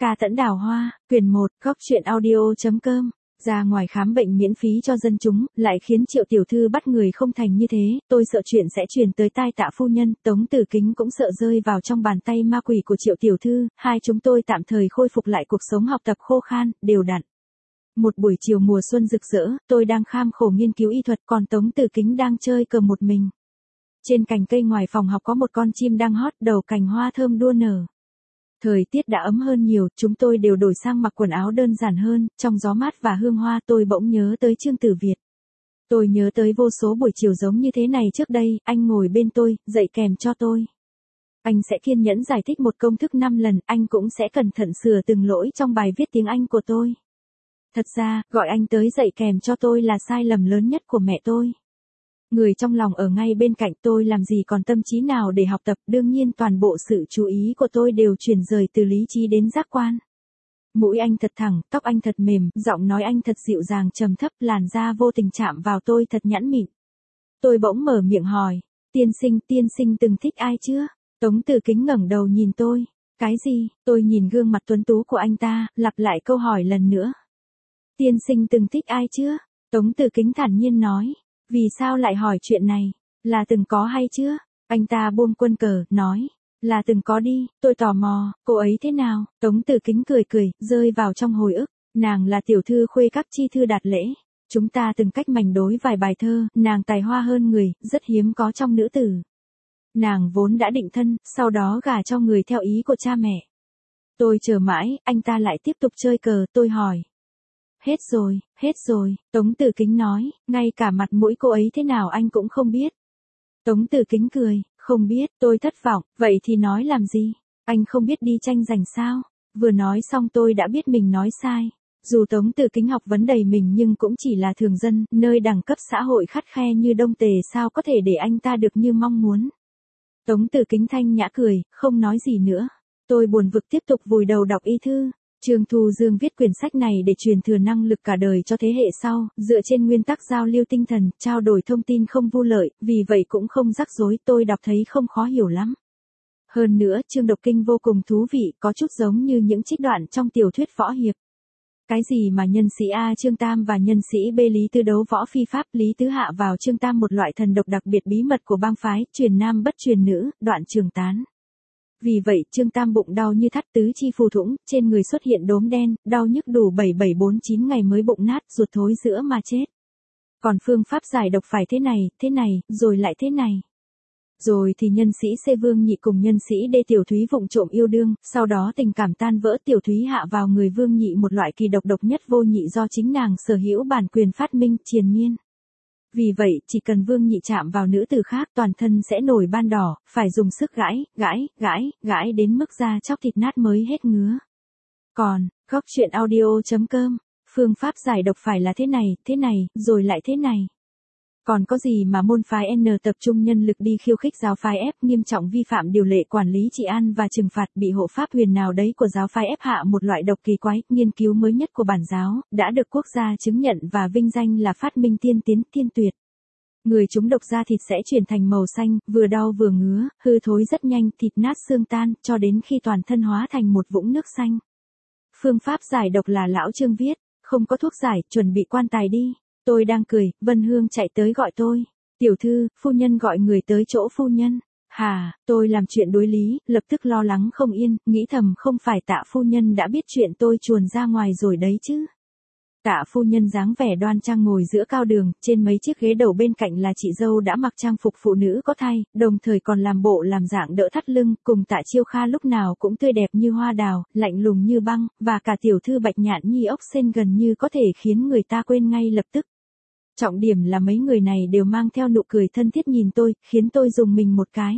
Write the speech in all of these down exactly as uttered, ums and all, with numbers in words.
Ca Tẫn Đào Hoa, quyển một, góc truyện audio.com. Ra ngoài khám bệnh miễn phí cho dân chúng, lại khiến Triệu tiểu thư bắt người không thành như thế, tôi sợ chuyện sẽ truyền tới tai Tạ phu nhân, Tống Tử Kính cũng sợ rơi vào trong bàn tay ma quỷ của Triệu tiểu thư, hai chúng tôi tạm thời khôi phục lại cuộc sống học tập khô khan, đều đặn. Một buổi chiều mùa xuân rực rỡ, tôi đang kham khổ nghiên cứu y thuật, còn Tống Tử Kính đang chơi cờ một mình. Trên cành cây ngoài phòng học có một con chim đang hót, đầu cành hoa thơm đua nở. Thời tiết đã ấm hơn nhiều, chúng tôi đều đổi sang mặc quần áo đơn giản hơn, trong gió mát và hương hoa tôi bỗng nhớ tới Trương Tử Việt. Tôi nhớ tới vô số buổi chiều giống như thế này trước đây, anh ngồi bên tôi, dạy kèm cho tôi. Anh sẽ kiên nhẫn giải thích một công thức năm lần, anh cũng sẽ cẩn thận sửa từng lỗi trong bài viết tiếng Anh của tôi. Thật ra, gọi anh tới dạy kèm cho tôi là sai lầm lớn nhất của mẹ tôi. Người trong lòng ở ngay bên cạnh tôi làm gì còn tâm trí nào để học tập, đương nhiên toàn bộ sự chú ý của tôi đều chuyển rời từ lý trí đến giác quan. Mũi anh thật thẳng, tóc anh thật mềm, giọng nói anh thật dịu dàng trầm thấp, làn da vô tình chạm vào tôi thật nhẵn mịn. Tôi bỗng mở miệng hỏi, tiên sinh, tiên sinh từng thích ai chưa? Tống Tử Kính ngẩng đầu nhìn tôi, cái gì? Tôi nhìn gương mặt tuấn tú của anh ta, lặp lại câu hỏi lần nữa. Tiên sinh từng thích ai chưa? Tống Tử Kính thản nhiên nói. Vì sao lại hỏi chuyện này? Là từng có hay chưa? Anh ta buông quân cờ, nói. Là từng có đi, tôi tò mò, cô ấy thế nào? Tống Tử Kính cười cười, rơi vào trong hồi ức. Nàng là tiểu thư khuê các chi thư đạt lễ. Chúng ta từng cách mảnh đối vài bài thơ, nàng tài hoa hơn người, rất hiếm có trong nữ tử. Nàng vốn đã định thân, sau đó gả cho người theo ý của cha mẹ. Tôi chờ mãi, anh ta lại tiếp tục chơi cờ, tôi hỏi. Hết rồi, hết rồi, Tống Tử Kính nói, ngay cả mặt mũi cô ấy thế nào anh cũng không biết. Tống Tử Kính cười, không biết, tôi thất vọng, vậy thì nói làm gì? Anh không biết đi tranh giành sao? Vừa nói xong tôi đã biết mình nói sai. Dù Tống Tử Kính học vấn đầy mình nhưng cũng chỉ là thường dân, nơi đẳng cấp xã hội khắt khe như Đông Tề sao có thể để anh ta được như mong muốn. Tống Tử Kính thanh nhã cười, không nói gì nữa. Tôi buồn vực tiếp tục vùi đầu đọc y thư. Trương Thu Dương viết quyển sách này để truyền thừa năng lực cả đời cho thế hệ sau, dựa trên nguyên tắc giao lưu tinh thần, trao đổi thông tin không vu lợi, vì vậy cũng không rắc rối, tôi đọc thấy không khó hiểu lắm. Hơn nữa, chương độc kinh vô cùng thú vị, có chút giống như những trích đoạn trong tiểu thuyết võ hiệp. Cái gì mà nhân sĩ A Trương Tam và nhân sĩ B Lý Tứ đấu võ phi pháp, Lý Tứ hạ vào Trương Tam một loại thần độc đặc biệt bí mật của bang phái, truyền nam bất truyền nữ, đoạn trường tán. Vì vậy, Trương Tam bụng đau như thắt tứ chi phù thủng, trên người xuất hiện đốm đen, đau nhức đủ bảy bảy bốn chín ngày mới bụng nát, ruột thối giữa mà chết. Còn phương pháp giải độc phải thế này, thế này, rồi lại thế này. Rồi thì nhân sĩ C Vương Nhị cùng nhân sĩ D Tiểu Thúy vụng trộm yêu đương, sau đó tình cảm tan vỡ, Tiểu Thúy hạ vào người Vương Nhị một loại kỳ độc độc nhất vô nhị do chính nàng sở hữu bản quyền phát minh, triền miên. Vì vậy, chỉ cần Vương Nhị chạm vào nữ tử khác toàn thân sẽ nổi ban đỏ, phải dùng sức gãi, gãi, gãi, gãi đến mức da chóc thịt nát mới hết ngứa. Còn, góc truyện audio.com, phương pháp giải độc phải là thế này, thế này, rồi lại thế này. Còn có gì mà môn phái N tập trung nhân lực đi khiêu khích giáo phái F, nghiêm trọng vi phạm điều lệ quản lý trị an và trừng phạt, bị hộ pháp huyền nào đấy của giáo phái F hạ một loại độc kỳ quái, nghiên cứu mới nhất của bản giáo, đã được quốc gia chứng nhận và vinh danh là phát minh tiên tiến, tiên tuyệt. Người chúng độc da thịt sẽ chuyển thành màu xanh, vừa đau vừa ngứa, hư thối rất nhanh, thịt nát xương tan, cho đến khi toàn thân hóa thành một vũng nước xanh. Phương pháp giải độc là lão Trương viết, không có thuốc giải, chuẩn bị quan tài đi. Tôi đang cười, Vân Hương chạy tới gọi tôi. Tiểu thư, phu nhân gọi người tới chỗ phu nhân. Hà, tôi làm chuyện đối lý, lập tức lo lắng không yên, nghĩ thầm không phải Tạ phu nhân đã biết chuyện tôi chuồn ra ngoài rồi đấy chứ. Tạ phu nhân dáng vẻ đoan trang ngồi giữa cao đường, trên mấy chiếc ghế đầu bên cạnh là chị dâu đã mặc trang phục phụ nữ có thai, đồng thời còn làm bộ làm dạng đỡ thắt lưng, cùng Tạ Chiêu Kha lúc nào cũng tươi đẹp như hoa đào, lạnh lùng như băng, và cả tiểu thư Bạch Nhạn Nhi ốc sên gần như có thể khiến người ta quên ngay lập tức. Trọng điểm là mấy người này đều mang theo nụ cười thân thiết nhìn tôi, khiến tôi rùng mình một cái.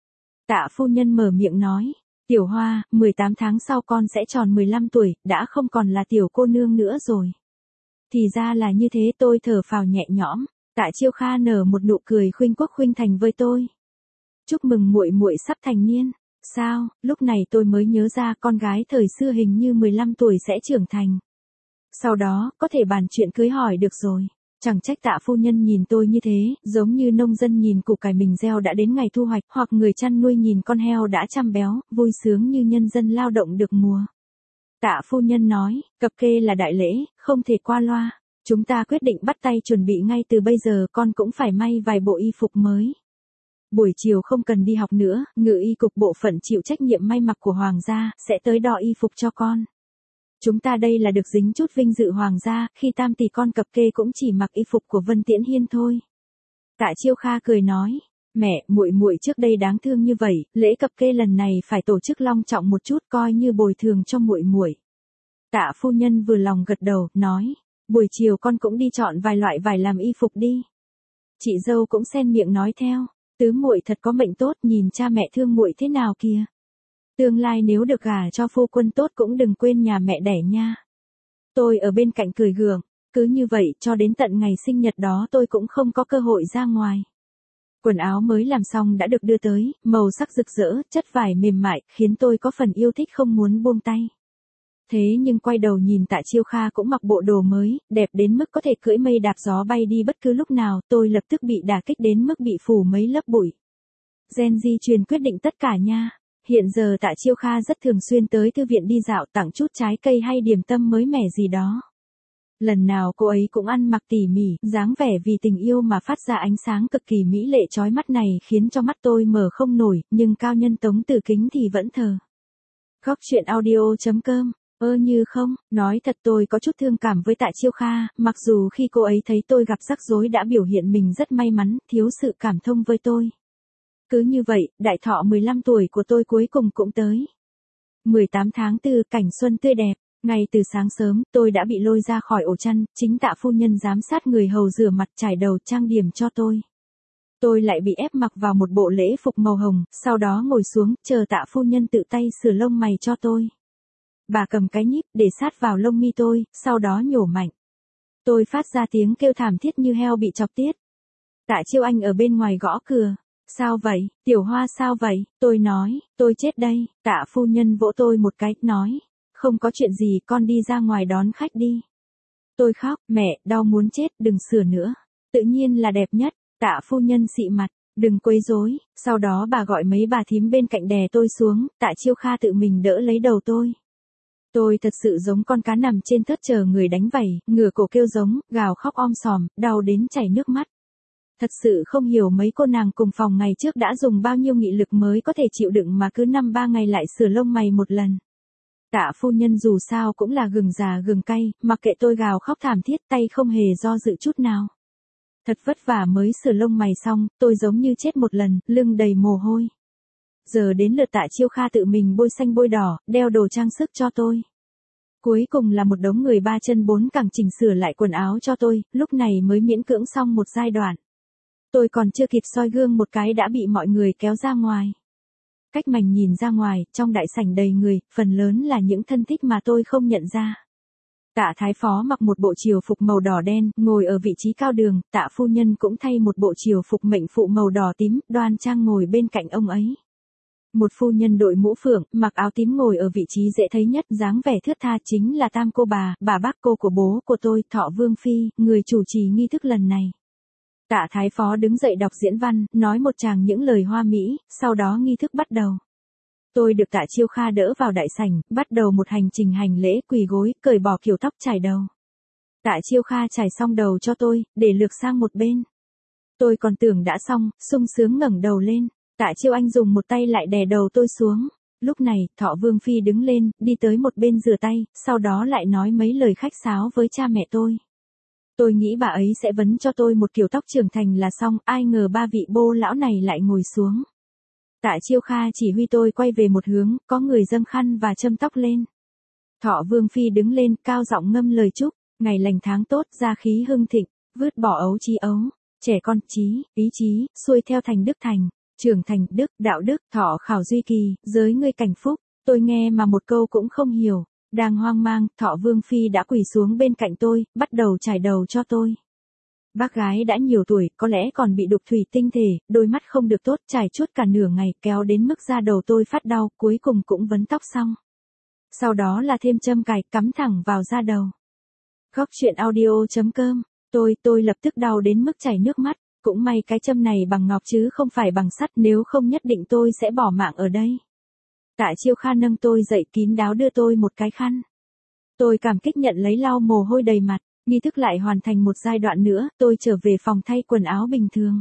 Tạ phu nhân mở miệng nói, Tiểu Hoa, mười tám tháng sau con sẽ tròn mười lăm tuổi, đã không còn là tiểu cô nương nữa rồi. Thì ra là như thế, tôi thở phào nhẹ nhõm. Tạ Chiêu Kha nở một nụ cười khuynh quốc khuynh thành với tôi. Chúc mừng muội muội sắp thành niên. Sao, lúc này tôi mới nhớ ra con gái thời xưa hình như mười lăm tuổi sẽ trưởng thành. Sau đó, có thể bàn chuyện cưới hỏi được rồi. Chẳng trách Tạ phu nhân nhìn tôi như thế, giống như nông dân nhìn củ cải mình gieo đã đến ngày thu hoạch, hoặc người chăn nuôi nhìn con heo đã chăm béo, vui sướng như nhân dân lao động được mùa. Tạ phu nhân nói, cập kê là đại lễ, không thể qua loa. Chúng ta quyết định bắt tay chuẩn bị ngay từ bây giờ, con cũng phải may vài bộ y phục mới. Buổi chiều không cần đi học nữa, ngự y cục bộ phận chịu trách nhiệm may mặc của hoàng gia, sẽ tới đo y phục cho con. Chúng ta đây là được dính chút vinh dự hoàng gia, khi tam tỷ con cập kê cũng chỉ mặc y phục của Vân Tiễn Hiên thôi. Tạ Chiêu Kha cười nói, mẹ, muội muội trước đây đáng thương như vậy, lễ cập kê lần này phải tổ chức long trọng một chút, coi như bồi thường cho muội muội. Tạ phu nhân vừa lòng gật đầu, nói, buổi chiều con cũng đi chọn vài loại vải làm y phục đi. Chị dâu cũng xen miệng nói theo, tứ muội thật có mệnh tốt, nhìn cha mẹ thương muội thế nào kìa. Tương lai nếu được gả cho phu quân tốt cũng đừng quên nhà mẹ đẻ nha. Tôi ở bên cạnh cười gượng, cứ như vậy cho đến tận ngày sinh nhật đó tôi cũng không có cơ hội ra ngoài. Quần áo mới làm xong đã được đưa tới, màu sắc rực rỡ, chất vải mềm mại, khiến tôi có phần yêu thích không muốn buông tay. Thế nhưng quay đầu nhìn Tạ Chiêu Kha cũng mặc bộ đồ mới, đẹp đến mức có thể cưỡi mây đạp gió bay đi bất cứ lúc nào, tôi lập tức bị đả kích đến mức bị phủ mấy lớp bụi. Gen di truyền quyết định tất cả nha. Hiện giờ Tạ Chiêu Kha rất thường xuyên tới thư viện đi dạo, tặng chút trái cây hay điểm tâm mới mẻ gì đó. Lần nào cô ấy cũng ăn mặc tỉ mỉ, dáng vẻ vì tình yêu mà phát ra ánh sáng cực kỳ mỹ lệ chói mắt này khiến cho mắt tôi mở không nổi, nhưng cao nhân Tống Tử Kính thì vẫn thờ. Góc truyện audio chấm com. Ơ như không, nói thật tôi có chút thương cảm với Tạ Chiêu Kha, mặc dù khi cô ấy thấy tôi gặp rắc rối đã biểu hiện mình rất may mắn, thiếu sự cảm thông với tôi. Cứ như vậy, đại thọ mười lăm tuổi của tôi cuối cùng cũng tới. mười tám tháng tư, cảnh xuân tươi đẹp. Ngay từ sáng sớm, tôi đã bị lôi ra khỏi ổ chăn, chính Tạ phu nhân giám sát người hầu rửa mặt trải đầu trang điểm cho tôi. Tôi lại bị ép mặc vào một bộ lễ phục màu hồng, sau đó ngồi xuống, chờ Tạ phu nhân tự tay sửa lông mày cho tôi. Bà cầm cái nhíp để sát vào lông mi tôi, sau đó nhổ mạnh. Tôi phát ra tiếng kêu thảm thiết như heo bị chọc tiết. Tạ Chiêu Anh ở bên ngoài gõ cửa. Sao vậy, Tiểu Hoa sao vậy? Tôi nói, tôi chết đây. Tạ phu nhân vỗ tôi một cái, nói, không có chuyện gì, con đi ra ngoài đón khách đi. Tôi khóc, mẹ, đau muốn chết, đừng sửa nữa. Tự nhiên là đẹp nhất. Tạ phu nhân xị mặt, đừng quấy rối. Sau đó bà gọi mấy bà thím bên cạnh đè tôi xuống, Tạ Chiêu Kha tự mình đỡ lấy đầu tôi. Tôi thật sự giống con cá nằm trên thớt chờ người đánh vảy, ngửa cổ kêu giống, gào khóc om sòm, đau đến chảy nước mắt. Thật sự không hiểu mấy cô nàng cùng phòng ngày trước đã dùng bao nhiêu nghị lực mới có thể chịu đựng mà cứ năm ba ngày lại sửa lông mày một lần. Tạ phu nhân dù sao cũng là gừng già gừng cay, mặc kệ tôi gào khóc thảm thiết, tay không hề do dự chút nào. Thật vất vả mới sửa lông mày xong, tôi giống như chết một lần, lưng đầy mồ hôi. Giờ đến lượt Tạ Chiêu Kha tự mình bôi xanh bôi đỏ, đeo đồ trang sức cho tôi. Cuối cùng là một đống người ba chân bốn cẳng chỉnh sửa lại quần áo cho tôi, lúc này mới miễn cưỡng xong một giai đoạn. Tôi còn chưa kịp soi gương một cái đã bị mọi người kéo ra ngoài. Cách mảnh nhìn ra ngoài, trong đại sảnh đầy người, phần lớn là những thân thích mà tôi không nhận ra. Tạ Thái Phó mặc một bộ triều phục màu đỏ đen, ngồi ở vị trí cao đường, Tạ phu nhân cũng thay một bộ triều phục mệnh phụ màu đỏ tím, đoan trang ngồi bên cạnh ông ấy. Một phu nhân đội mũ phượng, mặc áo tím ngồi ở vị trí dễ thấy nhất, dáng vẻ thướt tha chính là tam cô bà, bà bác cô của bố của tôi, Thọ Vương Phi, người chủ trì nghi thức lần này. Tạ Thái Phó đứng dậy đọc diễn văn, nói một tràng những lời hoa mỹ, sau đó nghi thức bắt đầu. Tôi được Tạ Chiêu Kha đỡ vào đại sảnh, bắt đầu một hành trình hành lễ, quỳ gối, cởi bỏ kiểu tóc chải đầu. Tạ Chiêu Kha chải xong đầu cho tôi, để lược sang một bên. Tôi còn tưởng đã xong, sung sướng ngẩng đầu lên. Tạ Chiêu Anh dùng một tay lại đè đầu tôi xuống. Lúc này, Thọ Vương Phi đứng lên, đi tới một bên rửa tay, sau đó lại nói mấy lời khách sáo với cha mẹ tôi. Tôi nghĩ bà ấy sẽ vấn cho tôi một kiểu tóc trưởng thành là xong, ai ngờ ba vị bô lão này lại ngồi xuống. Tạ Chiêu Kha chỉ huy tôi quay về một hướng, có người dâng khăn và châm tóc lên. Thọ Vương Phi đứng lên, cao giọng ngâm lời chúc, ngày lành tháng tốt, gia khí hưng thịnh, vứt bỏ ấu trí ấu, trẻ con trí, ý chí, xuôi theo thành đức thành, trưởng thành đức, đạo đức, thọ khảo duy kỳ, giới ngươi cảnh phúc. Tôi nghe mà một câu cũng không hiểu. Đang hoang mang, Thọ Vương Phi đã quỳ xuống bên cạnh tôi, bắt đầu chải đầu cho tôi. Bác gái đã nhiều tuổi, có lẽ còn bị đục thủy tinh thể, đôi mắt không được tốt, chải chuốt cả nửa ngày, kéo đến mức da đầu tôi phát đau, cuối cùng cũng vấn tóc xong. Sau đó là thêm châm cài, cắm thẳng vào da đầu. Góc truyện audio chấm com, tôi, tôi lập tức đau đến mức chảy nước mắt, cũng may cái châm này bằng ngọc chứ không phải bằng sắt, nếu không nhất định tôi sẽ bỏ mạng ở đây. Tạ Chiêu Kha nâng tôi dậy kín đáo đưa tôi một cái khăn. Tôi cảm kích nhận lấy lau mồ hôi đầy mặt, nghi thức lại hoàn thành một giai đoạn nữa, tôi trở về phòng thay quần áo bình thường.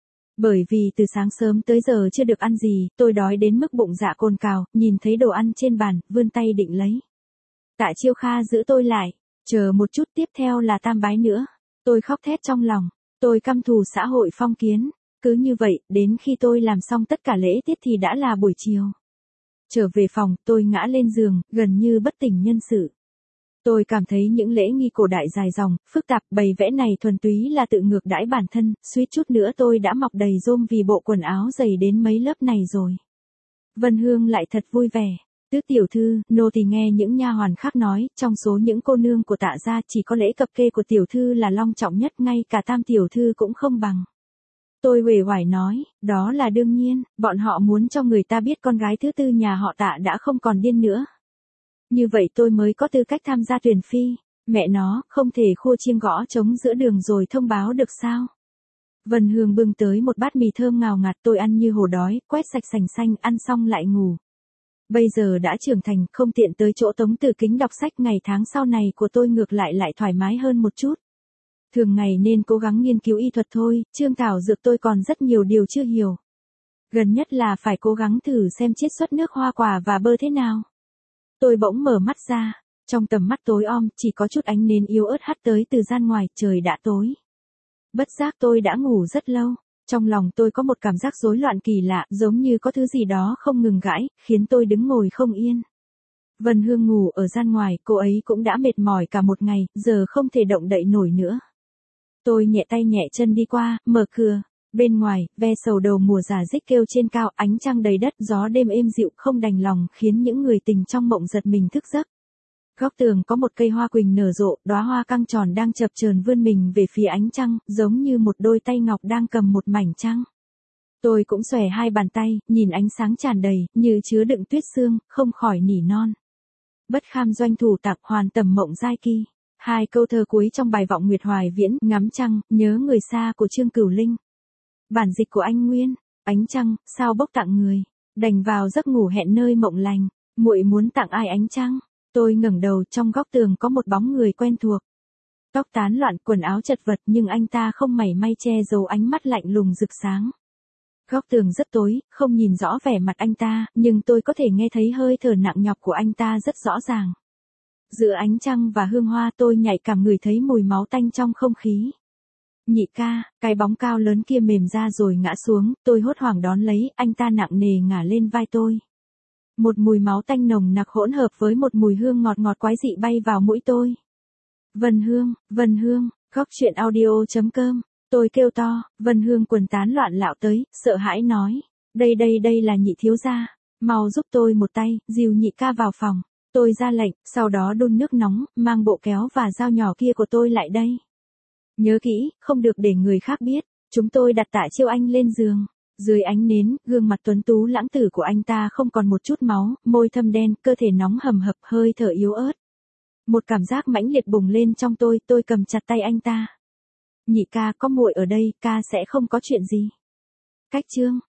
Bởi vì từ sáng sớm tới giờ chưa được ăn gì, tôi đói đến mức bụng dạ cồn cào, nhìn thấy đồ ăn trên bàn, vươn tay định lấy. Tạ Chiêu Kha giữ tôi lại, chờ một chút, tiếp theo là tam bái nữa. Tôi khóc thét trong lòng, tôi căm thù xã hội phong kiến. Cứ như vậy, đến khi tôi làm xong tất cả lễ tiết thì đã là buổi chiều. Trở về phòng, tôi ngã lên giường, gần như bất tỉnh nhân sự. Tôi cảm thấy những lễ nghi cổ đại dài dòng, phức tạp, bày vẽ này thuần túy là tự ngược đãi bản thân, suýt chút nữa tôi đã mọc đầy rôm vì bộ quần áo dày đến mấy lớp này rồi. Vân Hương lại thật vui vẻ. Tứ tiểu thư, nô tỳ nghe những nha hoàn khác nói, trong số những cô nương của Tạ gia chỉ có lễ cập kê của tiểu thư là long trọng nhất, ngay cả tam tiểu thư cũng không bằng. Tôi uể oải nói, đó là đương nhiên, bọn họ muốn cho người ta biết con gái thứ tư nhà họ Tạ đã không còn điên nữa. Như vậy tôi mới có tư cách tham gia tuyển phi, mẹ nó, không thể khua chiêng gõ trống giữa đường rồi thông báo được sao? Vân Hương bưng tới một bát mì thơm ngào ngạt, tôi ăn như hổ đói, quét sạch sành xanh, ăn xong lại ngủ. Bây giờ đã trưởng thành, không tiện tới chỗ Tống Tử Kính đọc sách, ngày tháng sau này của tôi ngược lại lại thoải mái hơn một chút. Thường ngày nên cố gắng nghiên cứu y thuật thôi, chương thảo dược tôi còn rất nhiều điều chưa hiểu. Gần nhất là phải cố gắng thử xem chiết xuất nước hoa quả và bơ thế nào. Tôi bỗng mở mắt ra, trong tầm mắt tối om, chỉ có chút ánh nến yếu ớt hắt tới từ gian ngoài, trời đã tối. Bất giác tôi đã ngủ rất lâu, trong lòng tôi có một cảm giác rối loạn kỳ lạ, giống như có thứ gì đó không ngừng gãi, khiến tôi đứng ngồi không yên. Vân Hương ngủ ở gian ngoài, cô ấy cũng đã mệt mỏi cả một ngày, giờ không thể động đậy nổi nữa. Tôi nhẹ tay nhẹ chân đi qua, mở cửa. Bên ngoài, ve sầu đầu mùa già rích kêu trên cao, ánh trăng đầy đất, gió đêm êm dịu không đành lòng khiến những người tình trong mộng giật mình thức giấc. Góc tường có một cây hoa quỳnh nở rộ, đóa hoa căng tròn đang chập chờn vươn mình về phía ánh trăng, giống như một đôi tay ngọc đang cầm một mảnh trăng. Tôi cũng xòe hai bàn tay, nhìn ánh sáng tràn đầy, như chứa đựng tuyết sương, không khỏi nỉ non. Bất kham doanh thủ tạc hoàn tầm mộng giai kỳ. Hai câu thơ cuối trong bài Vọng Nguyệt Hoài Viễn, ngắm trăng, nhớ người xa của Trương Cửu Linh. Bản dịch của anh Nguyên, ánh trăng, sao bốc tặng người, đành vào giấc ngủ hẹn nơi mộng lành, muội muốn tặng ai ánh trăng? Tôi ngẩng đầu, trong góc tường có một bóng người quen thuộc. Tóc tán loạn, quần áo chật vật, nhưng anh ta không mảy may che giấu ánh mắt lạnh lùng rực sáng. Góc tường rất tối, không nhìn rõ vẻ mặt anh ta, nhưng tôi có thể nghe thấy hơi thở nặng nhọc của anh ta rất rõ ràng. Giữa ánh trăng và hương hoa, tôi nhạy cảm ngửi thấy mùi máu tanh trong không khí. Nhị ca, cái bóng cao lớn kia mềm ra rồi ngã xuống, tôi hốt hoảng đón lấy, anh ta nặng nề ngả lên vai tôi. Một mùi máu tanh nồng nặc hỗn hợp với một mùi hương ngọt ngọt quái dị bay vào mũi tôi. Vân Hương, Vân Hương, góc truyện audio chấm com, tôi kêu to, Vân Hương quần tán loạn lạo tới, sợ hãi nói, đây đây đây là nhị thiếu gia, mau giúp tôi một tay, dìu nhị ca vào phòng. Tôi ra lệnh, sau đó đun nước nóng, mang bộ kéo và dao nhỏ kia của tôi lại đây. Nhớ kỹ, không được để người khác biết. Chúng tôi đặt Tạ Chiêu Anh lên giường. Dưới ánh nến, gương mặt tuấn tú lãng tử của anh ta không còn một chút máu, môi thâm đen, cơ thể nóng hầm hập, hơi thở yếu ớt. Một cảm giác mãnh liệt bùng lên trong tôi, tôi cầm chặt tay anh ta. Nhị ca, có muội ở đây, ca sẽ không có chuyện gì. Cách chương